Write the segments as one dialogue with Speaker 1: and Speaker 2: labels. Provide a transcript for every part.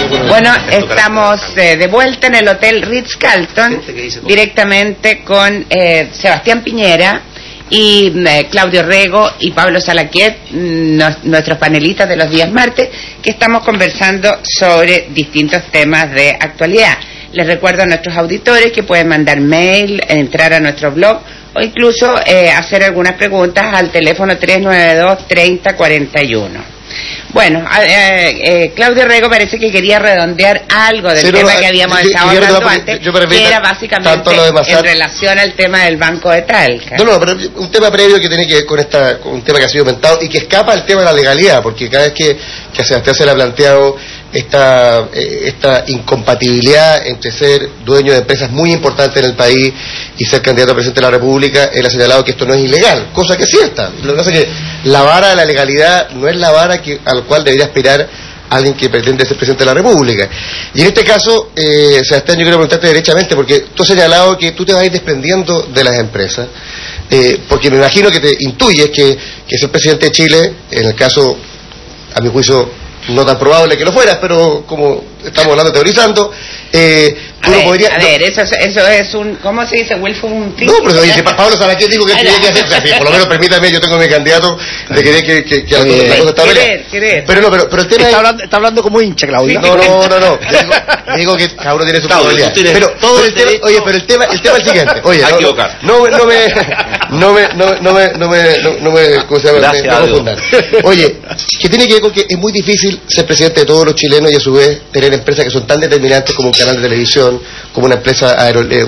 Speaker 1: Bueno, estamos de vuelta en el Hotel Ritz-Carlton, directamente con Sebastián Piñera y Claudio Rego y Pablo Salaquet, nuestros panelistas de los días martes, que estamos conversando sobre distintos temas de actualidad. Les recuerdo a nuestros auditores que pueden mandar mail, entrar a nuestro blog o incluso hacer algunas preguntas al teléfono 392-3041. Bueno, Claudio Rego parece que quería redondear algo del tema que habíamos estado hablando antes, que era básicamente en relación al tema del Banco de Talca.
Speaker 2: No, pero un tema previo que tiene que ver con un tema que ha sido comentado y que escapa al tema de la legalidad, porque cada vez que a Sebastián se le ha planteado esta incompatibilidad entre ser dueño de empresas muy importantes en el país y ser candidato a presidente de la República, él ha señalado que esto no es ilegal, cosa que es cierta. Lo que pasa es que la vara de la legalidad no es la vara al cual debería aspirar alguien que pretende ser presidente de la República. Y en este caso, Sebastián, yo quiero preguntarte derechamente, porque tú has señalado que tú te vas a ir desprendiendo de las empresas, porque me imagino que te intuyes que ser presidente de Chile, en el caso, a mi juicio, no tan probable que lo fueras, pero como estamos hablando teorizando, tú no podrías...
Speaker 1: eso es un... ¿Cómo se dice? ¿Un
Speaker 2: no, pero dice Pablo Salaquet dijo que tenía que hacer... O sea, por lo menos permítame, yo tengo mi candidato de que la cosa está bien. Pero el tema
Speaker 3: está hablando como hincha, Claudio.
Speaker 2: No. Digo que cada uno tiene su probabilidad. Pero todo el tema... Oye, pero el tema es el siguiente. Oye, no me ¿cómo se llama? No confundan. Oye, que tiene que ver con que es muy difícil ser presidente de todos los chilenos y a su vez tener empresas que son tan determinantes como un canal de televisión, como una empresa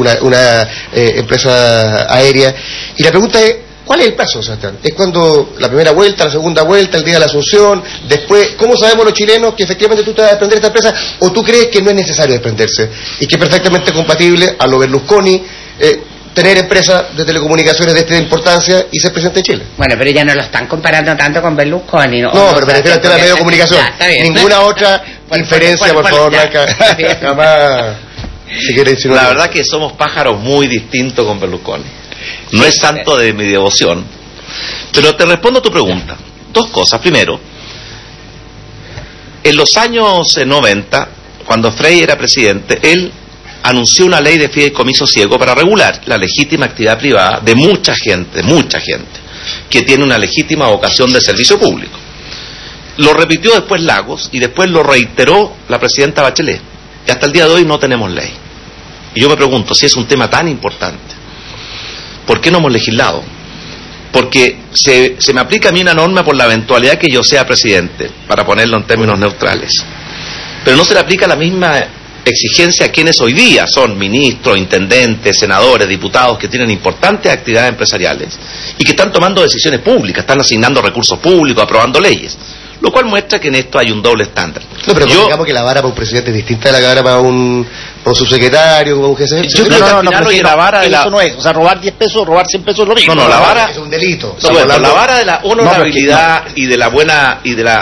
Speaker 2: empresa aérea. Y la pregunta es, ¿cuál es el plazo, Sebastián? ¿Es cuando la primera vuelta, la segunda vuelta, el día de la Asunción? Después, ¿cómo sabemos los chilenos que efectivamente tú te vas a desprender de esta empresa? ¿O tú crees que no es necesario desprenderse? Y que es perfectamente compatible a lo Berlusconi, tener empresas de telecomunicaciones de esta importancia y ser presidente de Chile.
Speaker 1: Bueno, pero ya no lo están comparando tanto con Berlusconi.
Speaker 2: No, pero me refiero al tema de medio de comunicación. Ninguna otra inferencia, por favor, jamás. Si quieres,
Speaker 4: la verdad que somos pájaros muy distintos con Berlusconi. No es santo de mi devoción. Pero te respondo a tu pregunta. Dos cosas. Primero, en los años 90, cuando Frei era presidente, él anunció una ley de fideicomiso ciego para regular la legítima actividad privada de mucha gente que tiene una legítima vocación de servicio público. Lo repitió después Lagos y después lo reiteró la presidenta Bachelet. Y hasta el día de hoy no tenemos ley. Y yo me pregunto, si es un tema tan importante, ¿por qué no hemos legislado? Porque se me aplica a mí una norma por la eventualidad que yo sea presidente, para ponerlo en términos neutrales. Pero no se le aplica la misma exigencia a quienes hoy día son ministros, intendentes, senadores, diputados que tienen importantes actividades empresariales y que están tomando decisiones públicas, están asignando recursos públicos, aprobando leyes, lo cual muestra que en esto hay un doble estándar.
Speaker 2: No, pero digamos que la vara para un presidente es distinta de la vara para un subsecretario, como un jefe.
Speaker 3: Yo creo que la vara de eso no es, o sea, robar 10 pesos, robar 100 pesos es lo mismo.
Speaker 4: No, la vara
Speaker 2: es un delito.
Speaker 4: La vara de la honorabilidad y de la buena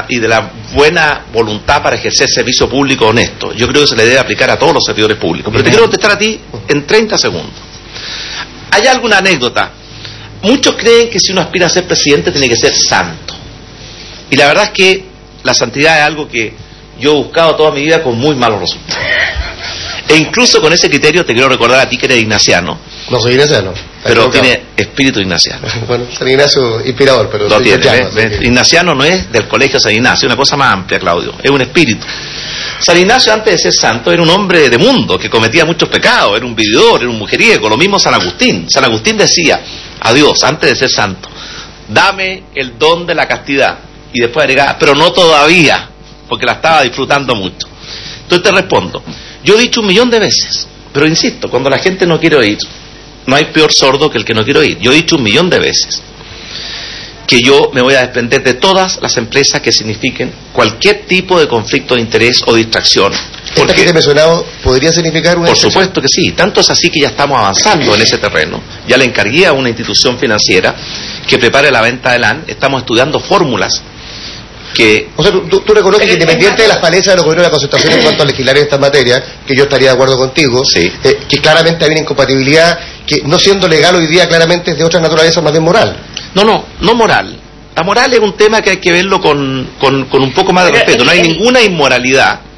Speaker 4: voluntad para ejercer servicio público honesto, yo creo que se le debe aplicar a todos los servidores públicos. Pero te quiero contestar a ti en 30 segundos. ¿Hay alguna anécdota? Muchos creen que si uno aspira a ser presidente tiene que ser santo. Y la verdad es que la santidad es algo que yo he buscado toda mi vida con muy malos resultados. E incluso con ese criterio te quiero recordar a ti que eres ignaciano.
Speaker 2: No soy ignaciano.
Speaker 4: Pero tiene espíritu ignaciano.
Speaker 2: Bueno, San Ignacio inspirador, pero
Speaker 4: lo tiene. Ignaciano no es del colegio San Ignacio, es una cosa más amplia, Claudio. Es un espíritu. San Ignacio, antes de ser santo, era un hombre de mundo que cometía muchos pecados, era un vividor, era un mujeriego. Lo mismo San Agustín. San Agustín decía a Dios, antes de ser santo, dame el don de la castidad. Y después agregaba, pero no todavía, porque la estaba disfrutando mucho. Entonces te respondo, yo he dicho 1.000.000 de veces, pero insisto, cuando la gente no quiere oír, no hay peor sordo que el que no quiere oír. Yo he dicho 1.000.000 de veces que yo me voy a desprender de todas las empresas que signifiquen cualquier tipo de conflicto de interés o distracción.
Speaker 2: ¿Esta que te he mencionado podría significar una
Speaker 4: excepción? Por supuesto que sí, tanto es así que ya estamos avanzando en ese terreno. Ya le encargué a una institución financiera que prepare la venta de LAN, estamos estudiando fórmulas que...
Speaker 2: O sea, tú reconoces que independiente de las falencias de los gobiernos de la concentración en cuanto a legislar en esta materia, que yo estaría de acuerdo contigo,
Speaker 4: sí,
Speaker 2: que claramente hay una incompatibilidad que no siendo legal hoy día claramente es de otra naturaleza más bien moral.
Speaker 4: No moral. La moral es un tema que hay que verlo con un poco más de respeto. No hay ninguna inmoralidad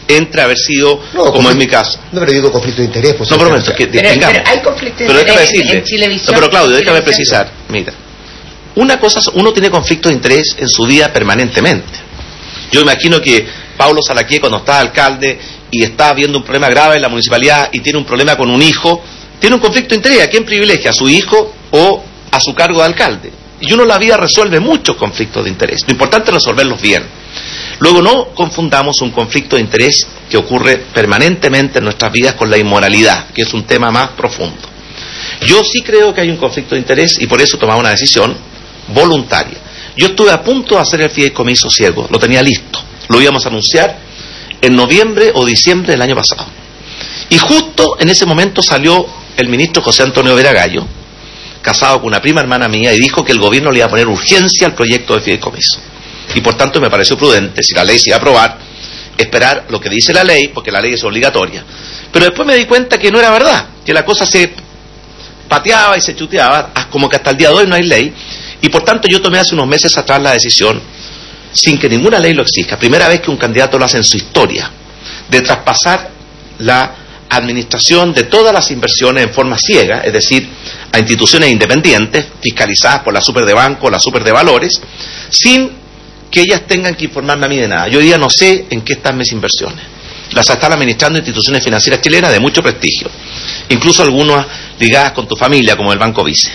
Speaker 4: entre haber sido, como en mi caso.
Speaker 2: No, pero digo conflicto de interés. Pues,
Speaker 4: no, pero
Speaker 1: hay conflicto de interés en Chilevisión.
Speaker 4: No, pero Claudio, déjame precisar. Mira, una cosa, uno tiene conflicto de interés en su vida permanentemente. Yo imagino que Pablo Salaquie, cuando estaba alcalde y está viendo un problema grave en la municipalidad y tiene un problema con un hijo, tiene un conflicto de interés. ¿A quién privilegia? ¿A su hijo o a su cargo de alcalde? Y uno en la vida resuelve muchos conflictos de interés. Lo importante es resolverlos bien. Luego, no confundamos un conflicto de interés que ocurre permanentemente en nuestras vidas con la inmoralidad, que es un tema más profundo. Yo sí creo que hay un conflicto de interés y por eso tomaba una decisión voluntaria. Yo estuve a punto de hacer el fideicomiso ciego, lo tenía listo. Lo íbamos a anunciar en noviembre o diciembre del año pasado. Y justo en ese momento salió el ministro José Antonio Vera Gallo, casado con una prima hermana mía, y dijo que el gobierno le iba a poner urgencia al proyecto de fideicomiso. Y por tanto me pareció prudente, si la ley se iba a aprobar, esperar lo que dice la ley, porque la ley es obligatoria. Pero después me di cuenta que no era verdad, que la cosa se pateaba y se chuteaba, como que hasta el día de hoy no hay ley, y por tanto yo tomé hace unos meses atrás la decisión, sin que ninguna ley lo exija, primera vez que un candidato lo hace en su historia, de traspasar la administración de todas las inversiones en forma ciega, es decir, a instituciones independientes, fiscalizadas por la super de banco, la super de valores, sin que ellas tengan que informarme a mí de nada. Yo hoy día no sé en qué están mis inversiones. Las están administrando instituciones financieras chilenas de mucho prestigio, incluso algunas ligadas con tu familia, como el Banco Vice.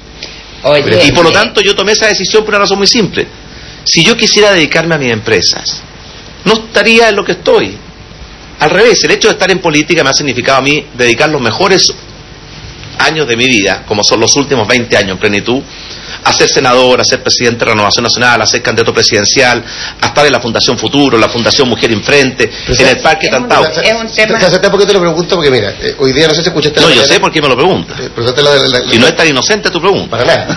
Speaker 4: Y por lo tanto yo tomé esa decisión por una razón muy simple. Si yo quisiera dedicarme a mis empresas, no estaría en lo que estoy. Al revés, el hecho de estar en política me ha significado a mí dedicar los mejores años de mi vida, como son los últimos 20 años en plenitud, a ser senador, a ser presidente de Renovación Nacional, a ser candidato presidencial, a estar en la Fundación Futuro, la Fundación Mujer Infrente, en el Parque Tantau.
Speaker 1: Es un tema...
Speaker 2: ¿Sabes por qué te lo pregunto? Porque mira, hoy día no sé si escuchaste...
Speaker 4: No, yo sé por qué me lo preguntas. Y no es tan inocente tu pregunta.
Speaker 2: Para nada.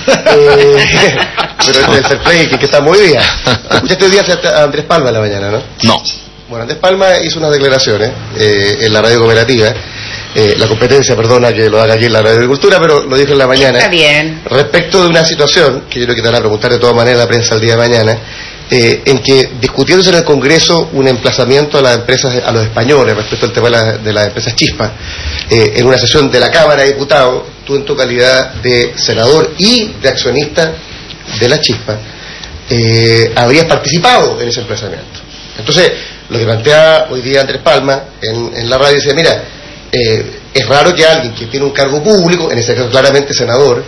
Speaker 2: Pero es del fair play que está muy bien. Escuchaste hoy día a Andrés Palma en la mañana, ¿no?
Speaker 4: No.
Speaker 2: Bueno, Andrés Palma hizo unas declaraciones en la radio cooperativa, la competencia, perdona que lo haga aquí en la radio de Agricultura, pero lo dijo en la mañana.
Speaker 1: Está bien.
Speaker 2: Respecto de una situación, que yo creo que te van a preguntar de todas maneras la prensa el día de mañana, en que discutiéndose en el Congreso un emplazamiento a las empresas, a los españoles, respecto al tema de las empresas chispas, en una sesión de la Cámara de Diputados, tú en tu calidad de senador y de accionista de la chispa, habrías participado en ese emplazamiento. Entonces, lo que plantea hoy día Andrés Palma en la radio dice, mira, es raro que alguien que tiene un cargo público, en este caso claramente senador,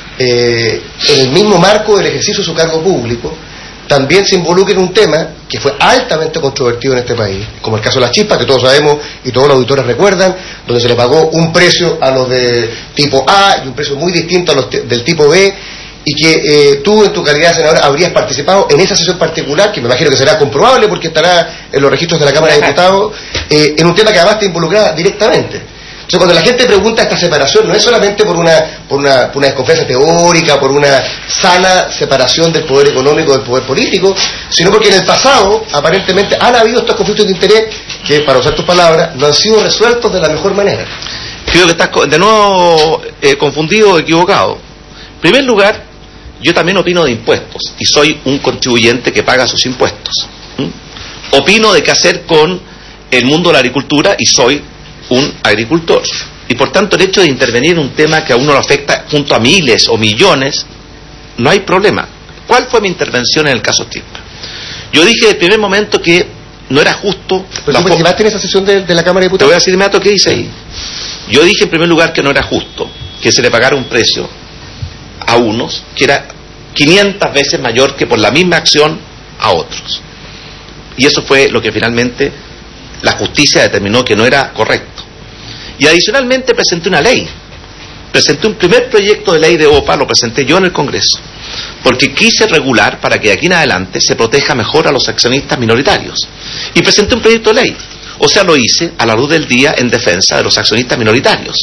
Speaker 2: en el mismo marco del ejercicio de su cargo público, también se involucre en un tema que fue altamente controvertido en este país, como el caso de las chispas, que todos sabemos y todos los auditores recuerdan, donde se le pagó un precio a los de tipo A y un precio muy distinto a los del tipo B, y que tú en tu calidad de senador habrías participado en esa sesión particular, que me imagino que será comprobable porque estará en los registros de la Cámara de Diputados, en un tema que además te involucra directamente. Entonces, cuando la gente pregunta esta separación, no es solamente por una desconfianza teórica, por una sana separación del poder económico del poder político, sino porque en el pasado, aparentemente, han habido estos conflictos de interés que, para usar tus palabras, no han sido resueltos de la mejor manera.
Speaker 4: Creo que estás de nuevo confundido o equivocado. En primer lugar, yo también opino de impuestos y soy un contribuyente que paga sus impuestos. Opino de qué hacer con el mundo de la agricultura y soy un agricultor. Y por tanto el hecho de intervenir en un tema que a uno lo afecta junto a miles o millones, no hay problema. ¿Cuál fue mi intervención en el caso Chispa? Yo dije desde el primer momento que no era justo...
Speaker 2: ¿Pero tú participaste en esa sesión de la Cámara de Diputados?
Speaker 4: Te voy a decir inmediato qué dice ahí. Yo dije en primer lugar que no era justo que se le pagara un precio a unos que era 500 veces mayor que por la misma acción a otros. Y eso fue lo que finalmente la justicia determinó que no era correcto. Y adicionalmente presenté una ley. Presenté un primer proyecto de ley de OPA, lo presenté yo en el Congreso, porque quise regular para que de aquí en adelante se proteja mejor a los accionistas minoritarios. Y presenté un proyecto de ley. O sea, lo hice a la luz del día en defensa de los accionistas minoritarios.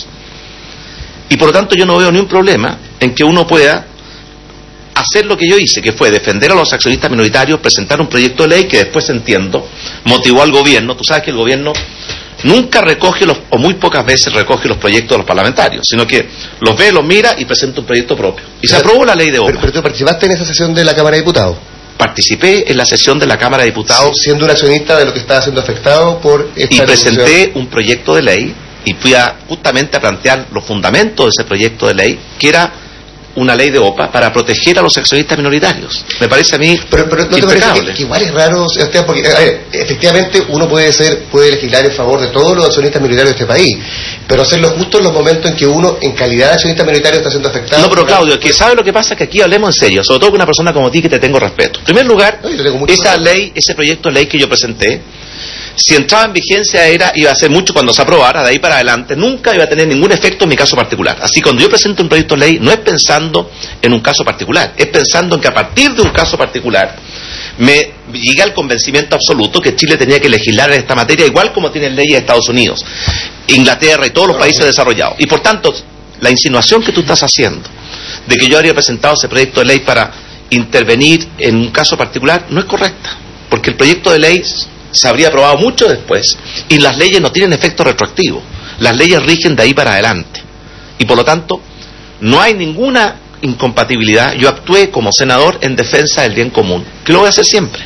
Speaker 4: Y por lo tanto yo no veo ni un problema en que uno pueda hacer lo que yo hice, que fue defender a los accionistas minoritarios, presentar un proyecto de ley que después, entiendo, motivó al gobierno. Tú sabes que el gobierno nunca recoge o muy pocas veces recoge los proyectos de los parlamentarios, sino que los ve, los mira y presenta un proyecto propio. Y se aprobó la ley de OPA.
Speaker 2: ¿Pero tú participaste en esa sesión de la Cámara de Diputados?
Speaker 4: participé en la sesión de la Cámara de Diputados,
Speaker 2: sí, siendo un accionista de lo que estaba siendo afectado por esta
Speaker 4: y presenté un proyecto de ley y fui justamente a plantear los fundamentos de ese proyecto de ley, que era una ley de OPA para proteger a los accionistas minoritarios. Me parece a mí
Speaker 2: pero ¿no te parece que igual es raro, Sebastián? Porque efectivamente uno puede legislar en favor de todos los accionistas minoritarios de este país, pero hacerlo justo en los momentos en que uno, en calidad de accionista minoritario, está siendo afectado.
Speaker 4: No, pero Claudio, que ¿sabe lo que pasa? Que aquí hablemos en serio, sobre todo con una persona como ti, que te tengo respeto. En primer lugar, esa ley, ese proyecto de ley que yo presenté, si entraba en vigencia iba a ser mucho cuando se aprobara, de ahí para adelante nunca iba a tener ningún efecto en mi caso particular. Así, cuando yo presento un proyecto de ley, no es pensando en un caso particular, es pensando en que a partir de un caso particular me llegué al convencimiento absoluto que Chile tenía que legislar en esta materia, igual como tienen leyes de Estados Unidos, Inglaterra y todos los países desarrollados. Y por tanto, la insinuación que tú estás haciendo de que yo habría presentado ese proyecto de ley para intervenir en un caso particular no es correcta, porque el proyecto de ley se habría aprobado mucho después y las leyes no tienen efecto retroactivo, las leyes rigen de ahí para adelante y por lo tanto no hay ninguna incompatibilidad. Yo actué como senador en defensa del bien común, que lo voy a hacer siempre.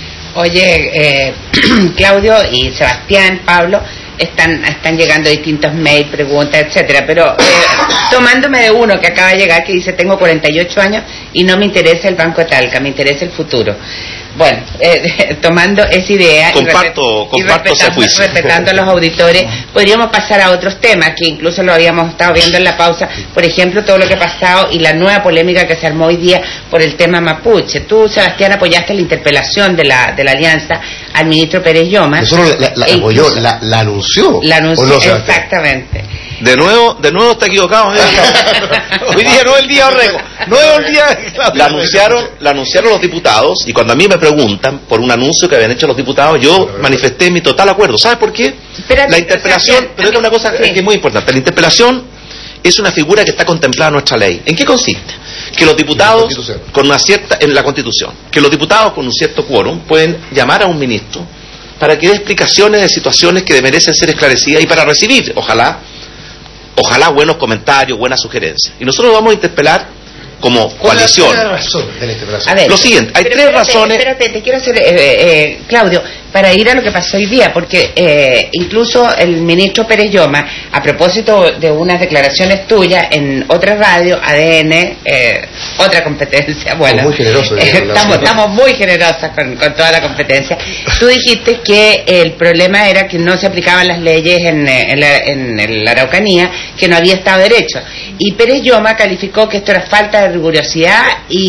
Speaker 1: Oye, Claudio y Sebastián, Pablo, están llegando distintos mails, preguntas, etcétera, pero tomándome de uno que acaba de llegar que dice: tengo 48 años y no me interesa el Banco Talca, me interesa el futuro. Bueno, tomando esa idea respetando a los auditores, podríamos pasar a otros temas que incluso lo habíamos estado viendo en la pausa. Por ejemplo, todo lo que ha pasado y la nueva polémica que se armó hoy día por el tema mapuche. Tú, Sebastián, apoyaste la interpelación de la alianza al ministro Pérez Lloma.
Speaker 2: Eso la apoyó, la anunció.
Speaker 1: La anunció, no, exactamente.
Speaker 4: De nuevo está equivocado. Hoy día no es el día Orrego, no es el día. La anunciaron los diputados, y cuando a mí me preguntan por un anuncio que habían hecho los diputados, yo manifesté mi total acuerdo. ¿Sabes por qué? La interpelación, pero es una cosa que es muy importante. La interpelación es una figura que está contemplada en nuestra ley. ¿En qué consiste? Que los diputados en la Constitución, que los diputados con un cierto quórum pueden llamar a un ministro para que dé explicaciones de situaciones que merecen ser esclarecidas y para recibir, ojalá buenos comentarios, buenas sugerencias. Y nosotros vamos a interpelar como coalición.
Speaker 2: ¿Cuál es la razón de la interpelación?
Speaker 1: A ver,
Speaker 4: lo siguiente, hay tres razones.
Speaker 1: Espérate, te quiero hacer, Claudio, para ir a lo que pasó hoy día, porque incluso el ministro Pérez Lloma, a propósito de unas declaraciones tuyas en otra radio, ADN, otra competencia, bueno,
Speaker 2: muy generoso,
Speaker 1: estamos muy generosas con toda la competencia. Tú dijiste que el problema era que no se aplicaban las leyes en la Araucanía, que no había Estado de Derecho, y Pérez Lloma calificó que esto era falta de rigurosidad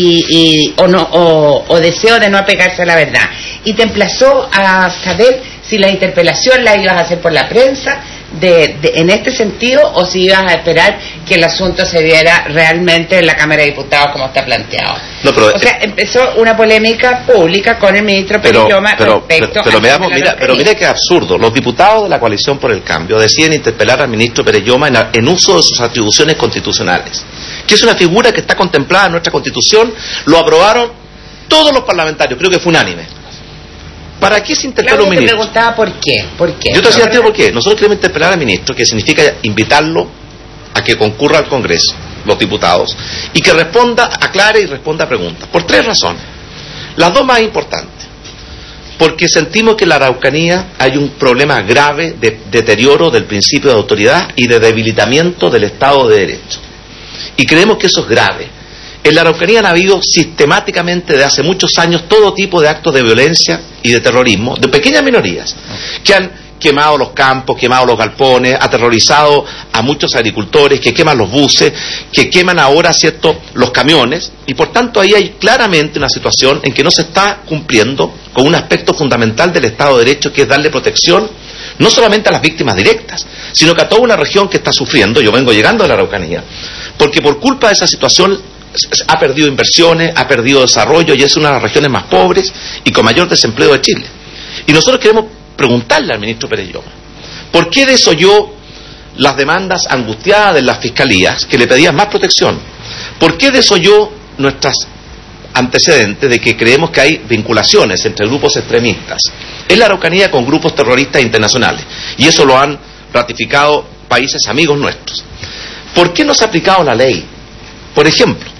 Speaker 1: o deseo de no apegarse a la verdad, y te emplazó a saber si la interpelación la ibas a hacer por la prensa en este sentido, o si ibas a esperar que el asunto se viera realmente en la Cámara de Diputados como está planteado.
Speaker 4: No, pero,
Speaker 1: o sea, empezó una polémica pública con el ministro Pérez Lloma respecto
Speaker 4: pero mira que absurdo. Los diputados de la Coalición por el Cambio deciden interpelar al ministro Pérez Lloma en uso de sus atribuciones constitucionales, que es una figura que está contemplada en nuestra Constitución. Lo aprobaron todos los parlamentarios, creo que fue unánime. ¿Para qué se interpela un ministro?
Speaker 1: Te preguntaba por qué.
Speaker 4: Yo te decía por qué. Nosotros queremos interpelar al ministro, que significa invitarlo a que concurra al Congreso, los diputados, y que aclare y responda a preguntas. Por tres razones. Las dos más importantes. Porque sentimos que en la Araucanía hay un problema grave de deterioro del principio de autoridad y de debilitamiento del Estado de Derecho. Y creemos que eso es grave. En la Araucanía han habido sistemáticamente desde hace muchos años todo tipo de actos de violencia y de terrorismo de pequeñas minorías que han quemado los campos, quemado los galpones, aterrorizado a muchos agricultores, que queman los buses, que queman ahora, los camiones, y por tanto ahí hay claramente una situación en que no se está cumpliendo con un aspecto fundamental del Estado de Derecho, que es darle protección no solamente a las víctimas directas, sino que a toda una región que está sufriendo. Yo vengo llegando a la Araucanía, porque por culpa de esa situación ha perdido inversiones, ha perdido desarrollo y es una de las regiones más pobres y con mayor desempleo de Chile. Y nosotros queremos preguntarle al ministro Pérez Lloma, ¿por qué desoyó las demandas angustiadas de las fiscalías que le pedían más protección? ¿Por qué desoyó nuestros antecedentes de que creemos que hay vinculaciones entre grupos extremistas en la Araucanía con grupos terroristas internacionales? Y eso lo han ratificado países amigos nuestros. ¿Por qué no se ha aplicado la ley? Por ejemplo,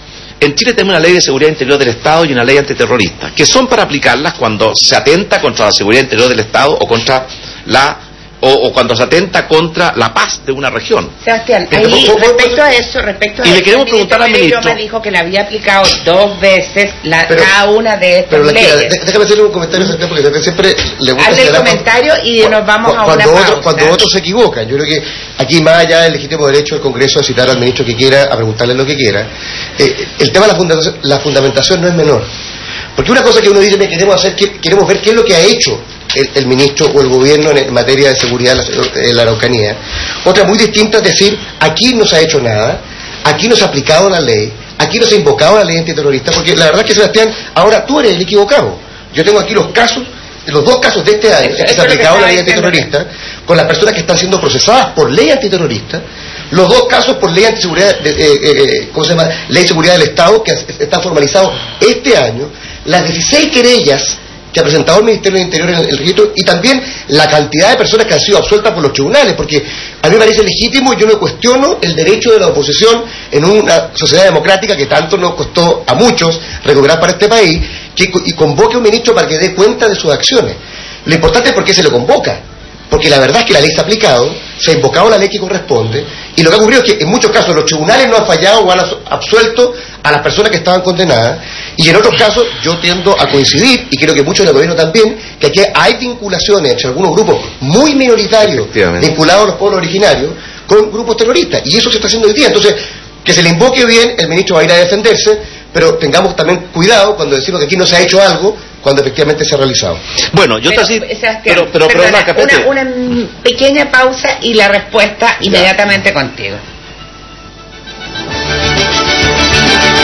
Speaker 4: en Chile tenemos una ley de seguridad interior del Estado y una ley antiterrorista, que son para aplicarlas cuando se atenta contra la seguridad interior del Estado o contra o cuando se atenta contra la paz de una región.
Speaker 1: Sebastián, ahí, respecto a eso,
Speaker 4: y le queremos preguntar al ministro.
Speaker 1: Me dijo que la había aplicado 2 veces cada una de estas leyes.
Speaker 2: Déjame hacerle un comentario, porque siempre le gusta
Speaker 1: hacer el comentario y nos vamos a una pausa.
Speaker 2: Cuando otros se equivocan, yo creo que aquí, más allá del legítimo derecho del Congreso a citar al ministro que quiera, a preguntarle lo que quiera, el tema de la fundamentación no es menor. Porque una cosa que uno dice, queremos ver qué es lo que ha hecho el ministro o el gobierno en materia de seguridad en la Araucanía. Otra muy distinta es decir, aquí no se ha hecho nada, aquí no se ha aplicado la ley, aquí no se ha invocado la ley antiterrorista, porque la verdad es que, Sebastián, ahora tú eres el equivocado. Yo tengo aquí los 2 casos de este año en que se ha aplicado la ley antiterrorista, con las personas que están siendo procesadas por ley antiterrorista, los 2 casos por ley antiseguridad, ley de seguridad del Estado, que está formalizado este año, las 16 querellas que ha presentado el Ministerio del Interior en el registro, y también la cantidad de personas que han sido absueltas por los tribunales, porque a mí me parece legítimo y yo no cuestiono el derecho de la oposición en una sociedad democrática que tanto nos costó a muchos recuperar para este país, y convoque a un ministro para que dé cuenta de sus acciones. Lo importante es por qué se le convoca, porque la verdad es que la ley se ha aplicado, se ha invocado la ley que corresponde, y lo que ha ocurrido es que en muchos casos los tribunales no han fallado o han absuelto a las personas que estaban condenadas, y en otros casos yo tiendo a coincidir, y creo que muchos del gobierno también, que aquí hay vinculaciones entre algunos grupos muy minoritarios vinculados a los pueblos originarios con grupos terroristas, y eso se está haciendo hoy día. Entonces, que se le invoque bien, el ministro va a ir a defenderse, pero tengamos también cuidado cuando decimos que aquí no se ha hecho algo, cuando efectivamente se ha realizado.
Speaker 4: Bueno, yo
Speaker 1: pero una pequeña pausa y la respuesta inmediatamente contigo.